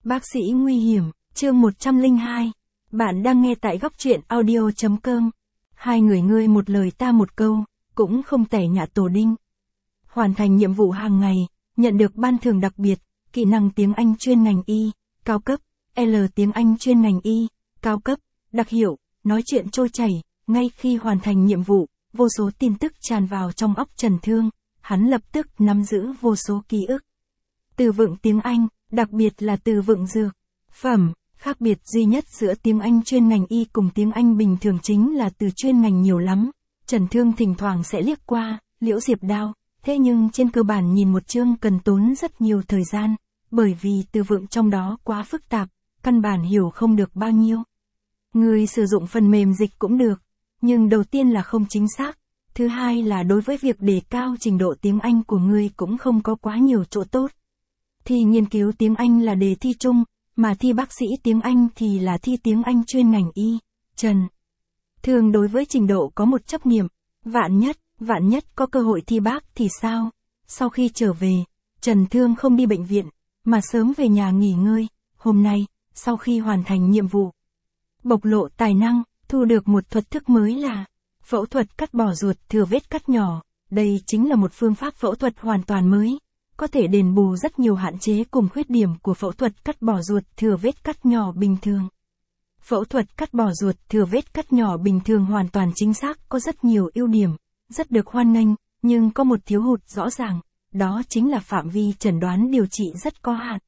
Bác sĩ nguy hiểm, chương 102. Bạn đang nghe tại góc truyện audio.com. Hai người ngươi một lời ta một câu, cũng không tẻ nhạt tổ đinh. Hoàn thành nhiệm vụ hàng ngày, nhận được ban thưởng đặc biệt, kỹ năng tiếng Anh chuyên ngành Y, cao cấp, L tiếng Anh chuyên ngành Y, cao cấp, đặc hiệu, nói chuyện trôi chảy. Ngay khi hoàn thành nhiệm vụ, vô số tin tức tràn vào trong óc Trần Thương, hắn lập tức nắm giữ vô số ký ức. Từ vựng tiếng Anh, đặc biệt là từ vựng dược phẩm, khác biệt duy nhất giữa tiếng Anh chuyên ngành Y cùng tiếng Anh bình thường chính là từ chuyên ngành nhiều lắm. Trần Thương thỉnh thoảng sẽ liếc qua, Liễu Diệp Đao, thế nhưng trên cơ bản nhìn một chương cần tốn rất nhiều thời gian, bởi vì từ vựng trong đó quá phức tạp, căn bản hiểu không được bao nhiêu. Người sử dụng phần mềm dịch cũng được, nhưng đầu tiên là không chính xác, thứ hai là đối với việc đề cao trình độ tiếng Anh của người cũng không có quá nhiều chỗ tốt. Thi nghiên cứu tiếng Anh là đề thi chung, mà thi bác sĩ tiếng Anh thì là thi tiếng Anh chuyên ngành Y. Trần Thương đối với trình độ có một chấp niệm, vạn nhất có cơ hội thi bác thì sao? Sau khi trở về, Trần Thương không đi bệnh viện, mà sớm về nhà nghỉ ngơi. Hôm nay, sau khi hoàn thành nhiệm vụ, bộc lộ tài năng, thu được một thuật thức mới là phẫu thuật cắt bỏ ruột thừa vết cắt nhỏ. Đây chính là một phương pháp phẫu thuật hoàn toàn mới, có thể đền bù rất nhiều hạn chế cùng khuyết điểm của phẫu thuật cắt bỏ ruột thừa vết cắt nhỏ bình thường. Phẫu thuật cắt bỏ ruột thừa vết cắt nhỏ bình thường hoàn toàn chính xác có rất nhiều ưu điểm, rất được hoan nghênh, nhưng có một thiếu hụt rõ ràng, đó chính là phạm vi chẩn đoán điều trị rất có hạn.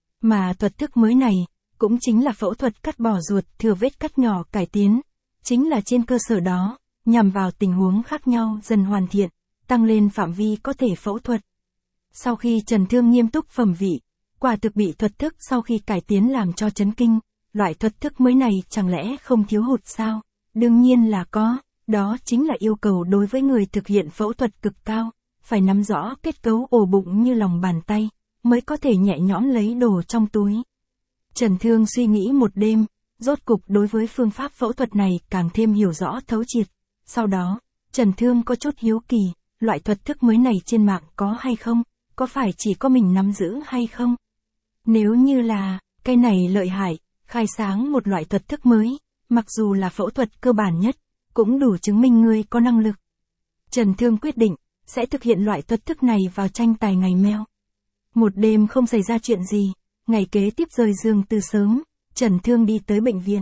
Mà thuật thức mới này, cũng chính là phẫu thuật cắt bỏ ruột thừa vết cắt nhỏ cải tiến, chính là trên cơ sở đó, nhằm vào tình huống khác nhau dần hoàn thiện, tăng lên phạm vi có thể phẫu thuật. Sau khi Trần Thương nghiêm túc phẩm vị, quả thực bị thuật thức sau khi cải tiến làm cho chấn kinh. Loại thuật thức mới này chẳng lẽ không thiếu hụt sao? Đương nhiên là có, đó chính là yêu cầu đối với người thực hiện phẫu thuật cực cao, phải nắm rõ kết cấu ổ bụng như lòng bàn tay, mới có thể nhẹ nhõm lấy đồ trong túi. Trần Thương suy nghĩ một đêm, rốt cục đối với phương pháp phẫu thuật này càng thêm hiểu rõ thấu triệt. Sau đó, Trần Thương có chút hiếu kỳ, loại thuật thức mới này trên mạng có hay không? Có phải chỉ có mình nắm giữ hay không? Nếu như là, cái này lợi hại, khai sáng một loại thuật thức mới, mặc dù là phẫu thuật cơ bản nhất, cũng đủ chứng minh ngươi có năng lực. Trần Thương quyết định, sẽ thực hiện loại thuật thức này vào tranh tài ngày meo. Một đêm không xảy ra chuyện gì, ngày kế tiếp rời giường từ sớm, Trần Thương đi tới bệnh viện.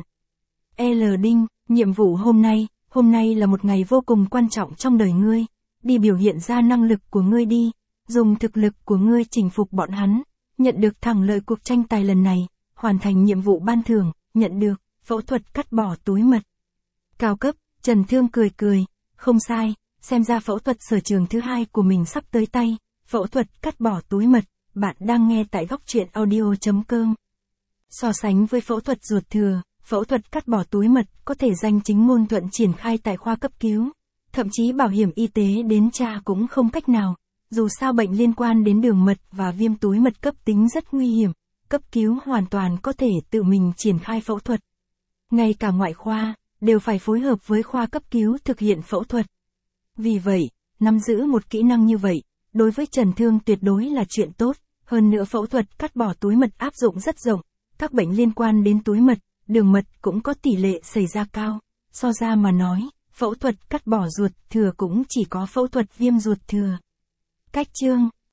Đinh, nhiệm vụ hôm nay là một ngày vô cùng quan trọng trong đời ngươi, đi biểu hiện ra năng lực của ngươi đi. Dùng thực lực của ngươi chinh phục bọn hắn, nhận được thắng lợi cuộc tranh tài lần này, hoàn thành nhiệm vụ ban thưởng, nhận được phẫu thuật cắt bỏ túi mật. Cao cấp, Trần Thương cười, không sai, xem ra phẫu thuật sở trường thứ hai của mình sắp tới tay, phẫu thuật cắt bỏ túi mật. Bạn đang nghe tại góc truyện audio.com. So sánh với phẫu thuật ruột thừa, phẫu thuật cắt bỏ túi mật có thể danh chính ngôn thuận triển khai tại khoa cấp cứu, thậm chí bảo hiểm y tế đến tra cũng không cách nào. Dù sao bệnh liên quan đến đường mật và viêm túi mật cấp tính rất nguy hiểm, cấp cứu hoàn toàn có thể tự mình triển khai phẫu thuật. Ngay cả ngoại khoa, đều phải phối hợp với khoa cấp cứu thực hiện phẫu thuật. Vì vậy, nắm giữ một kỹ năng như vậy, đối với Trần Thương tuyệt đối là chuyện tốt, hơn nữa phẫu thuật cắt bỏ túi mật áp dụng rất rộng, các bệnh liên quan đến túi mật, đường mật cũng có tỷ lệ xảy ra cao. So ra mà nói, phẫu thuật cắt bỏ ruột thừa cũng chỉ có phẫu thuật viêm ruột thừa. Cách chương